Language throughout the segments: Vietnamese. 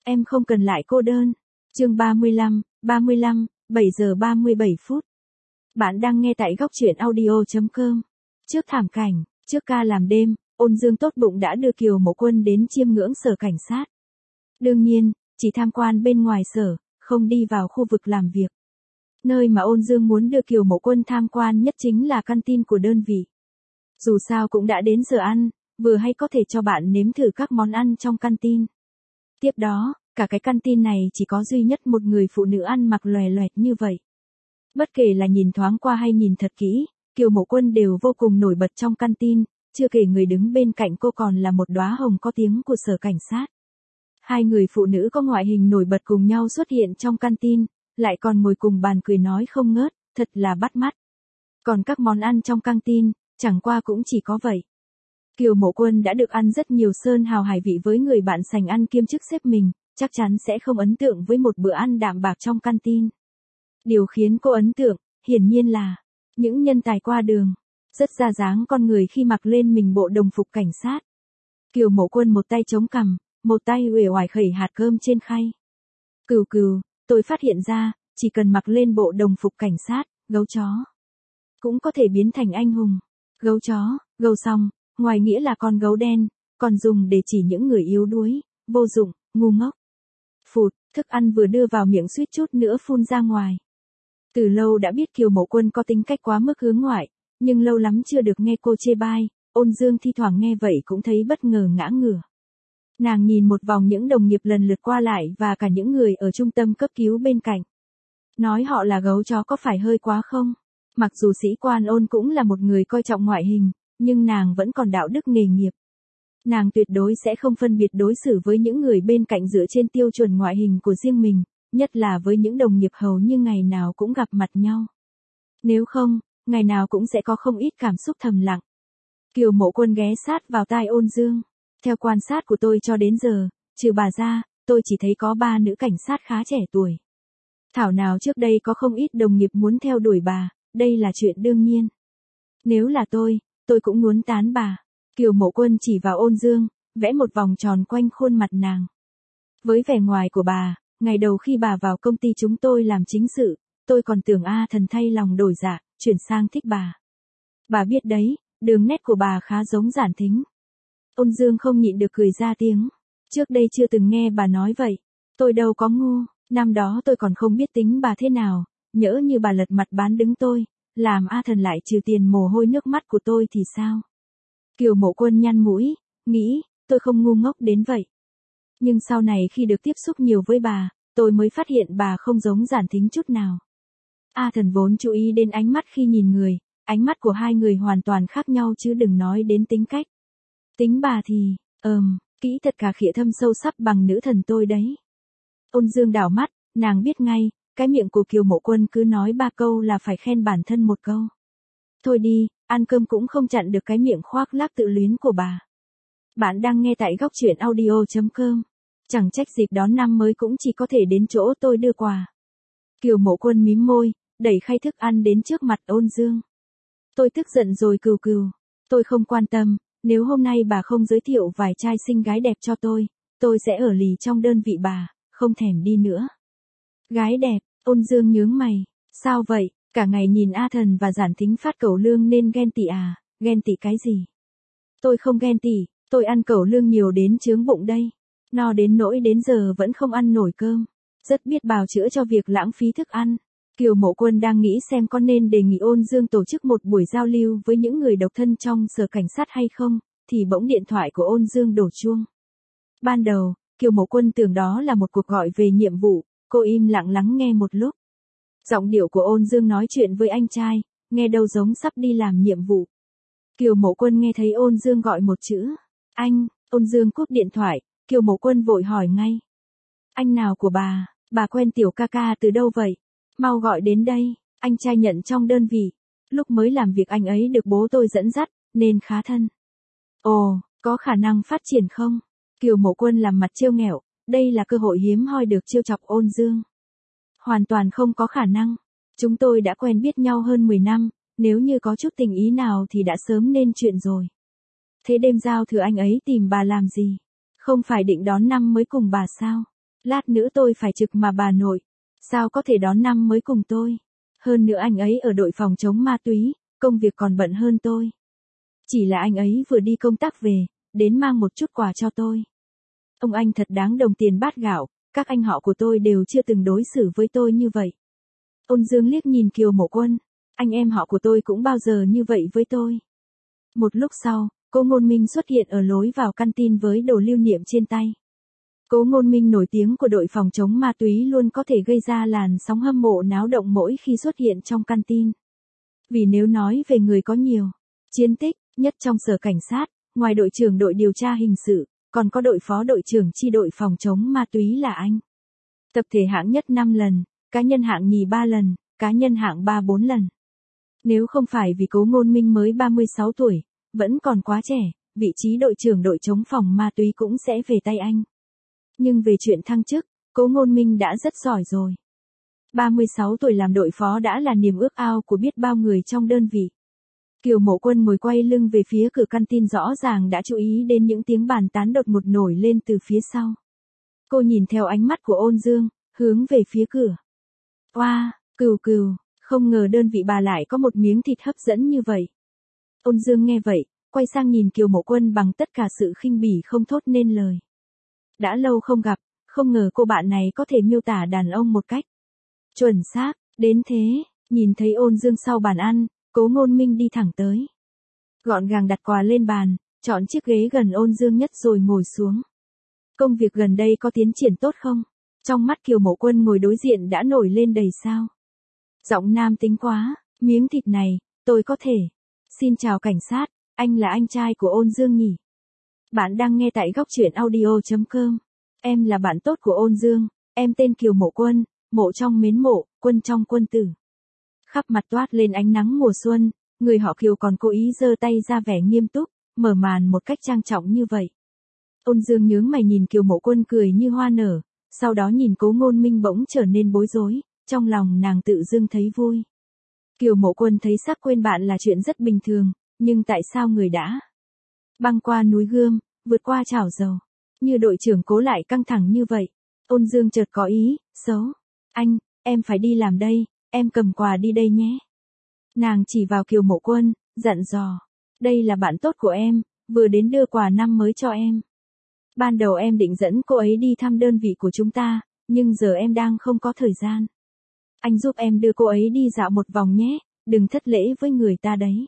Em không cần lại cô đơn. Chương 35, 7 giờ 37 phút. Bạn đang nghe tại góc truyện audio.com. Trước thảm cảnh, trước ca làm đêm, Ôn Dương tốt bụng đã đưa Kiều Mộ Quân đến chiêm ngưỡng sở cảnh sát. Đương nhiên, chỉ tham quan bên ngoài sở, không đi vào khu vực làm việc. Nơi mà Ôn Dương muốn đưa Kiều Mộ Quân tham quan nhất chính là canteen của đơn vị. Dù sao cũng đã đến giờ ăn, vừa hay có thể cho bạn nếm thử các món ăn trong canteen. Tiếp đó, cả cái canteen này chỉ có duy nhất một người phụ nữ ăn mặc lòe loẹt như vậy. Bất kể là nhìn thoáng qua hay nhìn thật kỹ, Kiều Mộ Quân đều vô cùng nổi bật trong canteen, chưa kể người đứng bên cạnh cô còn là một đóa hồng có tiếng của sở cảnh sát. Hai người phụ nữ có ngoại hình nổi bật cùng nhau xuất hiện trong canteen, lại còn ngồi cùng bàn cười nói không ngớt, thật là bắt mắt. Còn các món ăn trong canteen, chẳng qua cũng chỉ có vậy. Kiều Mộ Quân đã được ăn rất nhiều sơn hào hải vị với người bạn sành ăn kiêm chức sếp mình, chắc chắn sẽ không ấn tượng với một bữa ăn đạm bạc trong canteen. Điều khiến cô ấn tượng, hiển nhiên là những nhân tài qua đường, rất ra dáng con người khi mặc lên mình bộ đồng phục cảnh sát. Kiều Mộ Quân một tay chống cằm, một tay uể oải khẩy hạt cơm trên khay. Cừu, tôi phát hiện ra, chỉ cần mặc lên bộ đồng phục cảnh sát, gấu chó cũng có thể biến thành anh hùng. Gấu chó, gâu xong, ngoài nghĩa là con gấu đen, còn dùng để chỉ những người yếu đuối, vô dụng, ngu ngốc. Phụt, thức ăn vừa đưa vào miệng suýt chút nữa phun ra ngoài. Từ lâu đã biết Kiều Mộ Quân có tính cách quá mức hướng ngoại, nhưng lâu lắm chưa được nghe cô chê bai, Ôn Dương thi thoảng nghe vậy cũng thấy bất ngờ ngã ngửa. Nàng nhìn một vòng những đồng nghiệp lần lượt qua lại và cả những người ở trung tâm cấp cứu bên cạnh. Nói họ là gấu chó có phải hơi quá không? Mặc dù sĩ quan Ôn cũng là một người coi trọng ngoại hình, nhưng nàng vẫn còn đạo đức nghề nghiệp. Nàng tuyệt đối sẽ không phân biệt đối xử với những người bên cạnh dựa trên tiêu chuẩn ngoại hình của riêng mình, nhất là với những đồng nghiệp hầu như ngày nào cũng gặp mặt nhau. Nếu không, ngày nào cũng sẽ có không ít cảm xúc thầm lặng. Kiều Mộ Quân ghé sát vào tai Ôn Dương. Theo quan sát của tôi cho đến giờ, trừ bà ra, tôi chỉ thấy có 3 nữ cảnh sát khá trẻ tuổi. Thảo nào trước đây có không ít đồng nghiệp muốn theo đuổi bà, đây là chuyện đương nhiên. Nếu là tôi cũng muốn tán bà. Kiều Mộ Quân chỉ vào Ôn Dương, vẽ một vòng tròn quanh khuôn mặt nàng. Với vẻ ngoài của bà, ngày đầu khi bà vào công ty chúng tôi làm chính sự, tôi còn tưởng thần thay lòng đổi dạ, chuyển sang thích bà. Bà biết đấy, đường nét của bà khá giống Giản Thính. Ôn Dương không nhịn được cười ra tiếng. Trước đây chưa từng nghe bà nói vậy. Tôi đâu có ngu, năm đó tôi còn không biết tính bà thế nào, nhỡ như bà lật mặt bán đứng tôi, làm Thần lại trừ tiền mồ hôi nước mắt của tôi thì sao? Kiều Mộ Quân nhăn mũi, nghĩ, tôi không ngu ngốc đến vậy. Nhưng sau này khi được tiếp xúc nhiều với bà, tôi mới phát hiện bà không giống Giản Thính chút nào. Thần vốn chú ý đến ánh mắt khi nhìn người, ánh mắt của hai người hoàn toàn khác nhau chứ đừng nói đến tính cách. Tính bà thì, kỹ thật cả khịa thâm sâu sắc bằng nữ thần tôi đấy. Ôn Dương đảo mắt, nàng biết ngay, cái miệng của Kiều Mộ Quân cứ nói 3 câu là phải khen bản thân 1 câu. Thôi đi, ăn cơm cũng không chặn được cái miệng khoác lác tự luyến của bà. Bạn đang nghe tại góc truyện audio.com. Chẳng trách dịp đón năm mới cũng chỉ có thể đến chỗ tôi đưa quà. Kiều Mộ Quân mím môi, đẩy khay thức ăn đến trước mặt Ôn Dương. Tôi tức giận rồi cừu. Tôi không quan tâm, nếu hôm nay bà không giới thiệu vài trai xinh gái đẹp cho tôi sẽ ở lì trong đơn vị bà, không thèm đi nữa. Gái đẹp, Ôn Dương nhướng mày, sao vậy, cả ngày nhìn Thần và Giản Thính phát cẩu lương nên ghen tị à, ghen tị cái gì? Tôi không ghen tị, tôi ăn cẩu lương nhiều đến chướng bụng đây, no đến nỗi đến giờ vẫn không ăn nổi cơm, rất biết bào chữa cho việc lãng phí thức ăn. Kiều Mộ Quân đang nghĩ xem có nên đề nghị Ôn Dương tổ chức một buổi giao lưu với những người độc thân trong sở cảnh sát hay không, thì bỗng điện thoại của Ôn Dương đổ chuông. Ban đầu, Kiều Mộ Quân tưởng đó là một cuộc gọi về nhiệm vụ, cô im lặng lắng nghe một lúc. Giọng điệu của Ôn Dương nói chuyện với anh trai, nghe đâu giống sắp đi làm nhiệm vụ. Kiều Mộ Quân nghe thấy Ôn Dương gọi một chữ, anh, Ôn Dương cúp điện thoại, Kiều Mộ Quân vội hỏi ngay. Anh nào của bà quen tiểu ca ca từ đâu vậy? Mau gọi đến đây, anh trai nhận trong đơn vị. Lúc mới làm việc anh ấy được bố tôi dẫn dắt, nên khá thân. Ồ, có khả năng phát triển không? Kiều Mộ Quân làm mặt trêu nghẹo, đây là cơ hội hiếm hoi được trêu chọc Ôn Dương. Hoàn toàn không có khả năng. Chúng tôi đã quen biết nhau hơn 10 năm, nếu như có chút tình ý nào thì đã sớm nên chuyện rồi. Thế đêm giao thừa anh ấy tìm bà làm gì? Không phải định đón năm mới cùng bà sao? Lát nữa tôi phải trực mà bà nội. Sao có thể đón năm mới cùng tôi? Hơn nữa anh ấy ở đội phòng chống ma túy, công việc còn bận hơn tôi. Chỉ là anh ấy vừa đi công tác về, đến mang một chút quà cho tôi. Ông anh thật đáng đồng tiền bát gạo, các anh họ của tôi đều chưa từng đối xử với tôi như vậy. Ôn Dương liếc nhìn Kiều Mộ Quân, anh em họ của tôi cũng bao giờ như vậy với tôi. Một lúc sau, Cố Ngôn Minh xuất hiện ở lối vào canteen với đồ lưu niệm trên tay. Cố Ngôn Minh nổi tiếng của đội phòng chống ma túy luôn có thể gây ra làn sóng hâm mộ náo động mỗi khi xuất hiện trong canteen. Vì nếu nói về người có nhiều chiến tích nhất trong sở cảnh sát, ngoài đội trưởng đội điều tra hình sự, còn có đội phó đội trưởng chi đội phòng chống ma túy là anh. Tập thể hạng nhất 5 lần, cá nhân hạng nhì 3 lần, cá nhân hạng 3-4 lần. Nếu không phải vì Cố Ngôn Minh mới 36 tuổi, vẫn còn quá trẻ, vị trí đội trưởng đội chống phòng ma túy cũng sẽ về tay anh. Nhưng về chuyện thăng chức, Cố Ngôn Minh đã rất giỏi rồi. 36 tuổi làm đội phó đã là niềm ước ao của biết bao người trong đơn vị. Kiều Mộ Quân ngồi quay lưng về phía cửa canteen rõ ràng đã chú ý đến những tiếng bàn tán đột ngột nổi lên từ phía sau. Cô nhìn theo ánh mắt của Ôn Dương, hướng về phía cửa. Oa, Cừu, không ngờ đơn vị bà lại có một miếng thịt hấp dẫn như vậy. Ôn Dương nghe vậy, quay sang nhìn Kiều Mộ Quân bằng tất cả sự khinh bỉ không thốt nên lời. Đã lâu không gặp, không ngờ cô bạn này có thể miêu tả đàn ông một cách chuẩn xác, đến thế, nhìn thấy Ôn Dương sau bàn ăn, Cố Ngôn Minh đi thẳng tới. Gọn gàng đặt quà lên bàn, chọn chiếc ghế gần Ôn Dương nhất rồi ngồi xuống. Công việc gần đây có tiến triển tốt không? Trong mắt Kiều Mộ Quân ngồi đối diện đã nổi lên đầy sao. Giọng nam tính quá, miếng thịt này, tôi có thể. Xin chào cảnh sát, anh là anh trai của Ôn Dương nhỉ? Bạn đang nghe tại góc truyện audio.com. Em là bạn tốt của Ôn Dương, em tên Kiều Mộ Quân, mộ trong mến mộ, quân trong quân tử. Khắp mặt toát lên ánh nắng mùa xuân, người họ Kiều còn cố ý giơ tay ra vẻ nghiêm túc, mở màn một cách trang trọng như vậy. Ôn Dương nhướng mày nhìn Kiều Mộ Quân cười như hoa nở, sau đó nhìn Cố Ngôn Minh bỗng trở nên bối rối, trong lòng nàng tự dưng thấy vui. Kiều Mộ Quân thấy sắc quên bạn là chuyện rất bình thường, nhưng tại sao người đã băng qua núi Gươm, vượt qua chảo dầu, như đội trưởng Cố lại căng thẳng như vậy? Ôn Dương chợt có ý xấu. Anh, em phải đi làm đây, em cầm quà đi đây nhé. Nàng chỉ vào Kiều Mộ Quân, dặn dò. Đây là bạn tốt của em, vừa đến đưa quà năm mới cho em. Ban đầu em định dẫn cô ấy đi thăm đơn vị của chúng ta, nhưng giờ em đang không có thời gian. Anh giúp em đưa cô ấy đi dạo một vòng nhé, đừng thất lễ với người ta đấy.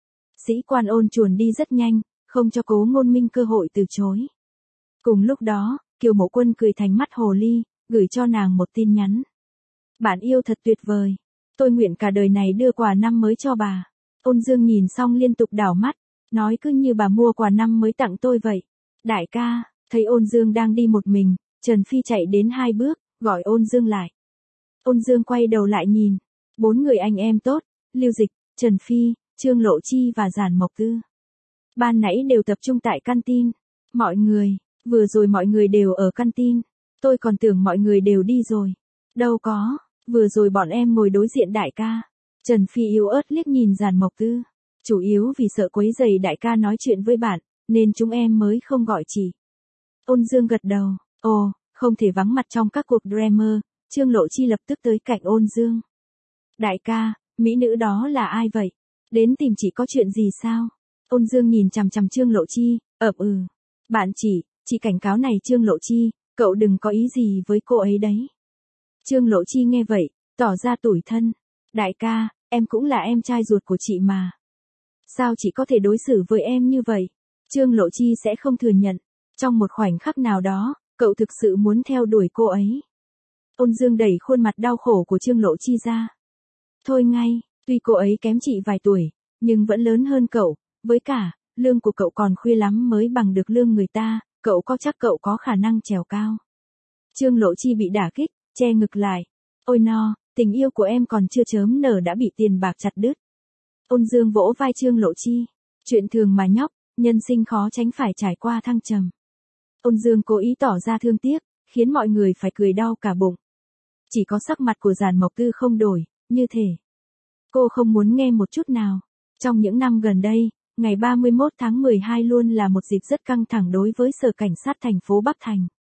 Sĩ quan Ôn chuồn đi rất nhanh, không cho Cố Ngôn Minh cơ hội từ chối. Cùng lúc đó, Kiều Mộ Quân cười thành mắt hồ ly, gửi cho nàng một tin nhắn. Bạn yêu thật tuyệt vời. Tôi nguyện cả đời này đưa quà năm mới cho bà. Ôn Dương nhìn xong liên tục đảo mắt, nói cứ như bà mua quà năm mới tặng tôi vậy. Đại ca, thấy Ôn Dương đang đi một mình, Trần Phi chạy đến 2 bước, gọi Ôn Dương lại. Ôn Dương quay đầu lại nhìn. 4 người anh em tốt, Lưu Dịch, Trần Phi, Trương Lộ Chi và Giản Mộc Tư. Ban nãy đều tập trung tại canteen. Mọi người, vừa rồi mọi người đều ở canteen. Tôi còn tưởng mọi người đều đi rồi. Đâu có, vừa rồi bọn em ngồi đối diện đại ca. Trần Phi yếu ớt liếc nhìn Giản Mộc Tư. Chủ yếu vì sợ quấy rầy đại ca nói chuyện với bạn, nên chúng em mới không gọi chị. Ôn Dương gật đầu. Ồ, không thể vắng mặt trong các cuộc drama. Trương Lộ Chi lập tức tới cạnh Ôn Dương. Đại ca, mỹ nữ đó là ai vậy? Đến tìm chị có chuyện gì sao? Ôn Dương nhìn chằm chằm Trương Lộ Chi, Bạn chị cảnh cáo này Trương Lộ Chi, cậu đừng có ý gì với cô ấy đấy. Trương Lộ Chi nghe vậy, tỏ ra tủi thân. Đại ca, em cũng là em trai ruột của chị mà. Sao chị có thể đối xử với em như vậy? Trương Lộ Chi sẽ không thừa nhận. Trong một khoảnh khắc nào đó, cậu thực sự muốn theo đuổi cô ấy. Ôn Dương đẩy khuôn mặt đau khổ của Trương Lộ Chi ra. Thôi ngay, tuy cô ấy kém chị vài tuổi, nhưng vẫn lớn hơn cậu, với cả, lương của cậu còn khuya lắm mới bằng được lương người ta, cậu có chắc cậu có khả năng trèo cao. Trương Lộ Chi bị đả kích, che ngực lại. Ôi no, tình yêu của em còn chưa chớm nở đã bị tiền bạc chặt đứt. Ôn Dương vỗ vai Trương Lộ Chi. Chuyện thường mà nhóc, nhân sinh khó tránh phải trải qua thăng trầm. Ôn Dương cố ý tỏ ra thương tiếc, khiến mọi người phải cười đau cả bụng. Chỉ có sắc mặt của Giản Mộc Tư không đổi, như thể cô không muốn nghe một chút nào. Trong những năm gần đây, ngày 31 tháng 12 luôn là một dịp rất căng thẳng đối với Sở Cảnh sát thành phố Bắc Thành.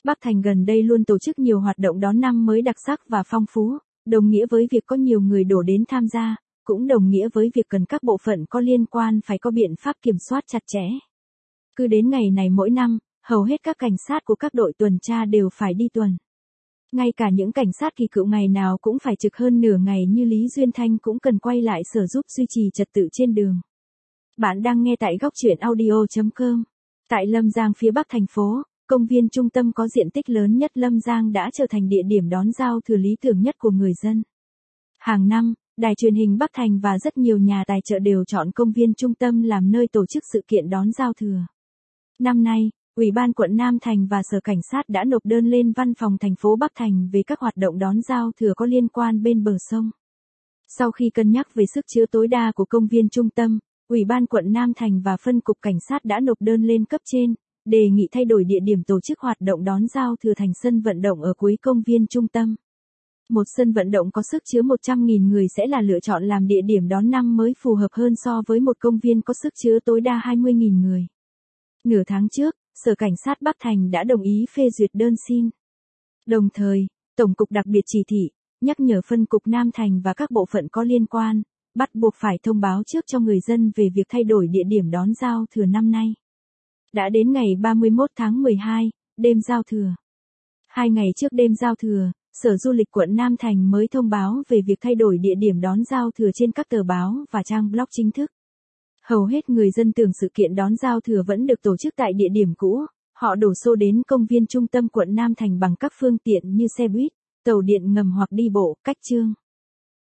Bắc Thành gần đây luôn tổ chức nhiều hoạt động đón năm mới đặc sắc và phong phú, đồng nghĩa với việc có nhiều người đổ đến tham gia, cũng đồng nghĩa với việc cần các bộ phận có liên quan phải có biện pháp kiểm soát chặt chẽ. Cứ đến ngày này mỗi năm, hầu hết các cảnh sát của các đội tuần tra đều phải đi tuần. Ngay cả những cảnh sát kỳ cựu ngày nào cũng phải trực hơn nửa ngày như Lý Duyên Thanh cũng cần quay lại sở giúp duy trì trật tự trên đường. Bạn đang nghe tại góc truyện audio.com. Tại Lâm Giang phía bắc thành phố, công viên trung tâm có diện tích lớn nhất Lâm Giang đã trở thành địa điểm đón giao thừa lý tưởng nhất của người dân. Hàng năm, đài truyền hình Bắc Thành và rất nhiều nhà tài trợ đều chọn công viên trung tâm làm nơi tổ chức sự kiện đón giao thừa. Năm nay, Ủy ban quận Nam Thành và Sở Cảnh sát đã nộp đơn lên Văn phòng thành phố Bắc Thành về các hoạt động đón giao thừa có liên quan bên bờ sông. Sau khi cân nhắc về sức chứa tối đa của công viên trung tâm, Ủy ban quận Nam Thành và phân cục cảnh sát đã nộp đơn lên cấp trên, đề nghị thay đổi địa điểm tổ chức hoạt động đón giao thừa thành sân vận động ở cuối công viên trung tâm. Một sân vận động có sức chứa 100.000 người sẽ là lựa chọn làm địa điểm đón năm mới phù hợp hơn so với một công viên có sức chứa tối đa 20.000 người. Nửa tháng trước, Sở Cảnh sát Bắc Thành đã đồng ý phê duyệt đơn xin. Đồng thời, Tổng cục đặc biệt chỉ thị, nhắc nhở phân cục Nam Thành và các bộ phận có liên quan, bắt buộc phải thông báo trước cho người dân về việc thay đổi địa điểm đón giao thừa năm nay. Đã đến ngày 31 tháng 12, đêm giao thừa. 2 ngày trước đêm giao thừa, Sở Du lịch quận Nam Thành mới thông báo về việc thay đổi địa điểm đón giao thừa trên các tờ báo và trang blog chính thức. Hầu hết người dân tưởng sự kiện đón giao thừa vẫn được tổ chức tại địa điểm cũ, họ đổ xô đến công viên trung tâm quận Nam Thành bằng các phương tiện như xe buýt, tàu điện ngầm hoặc đi bộ, cách chương.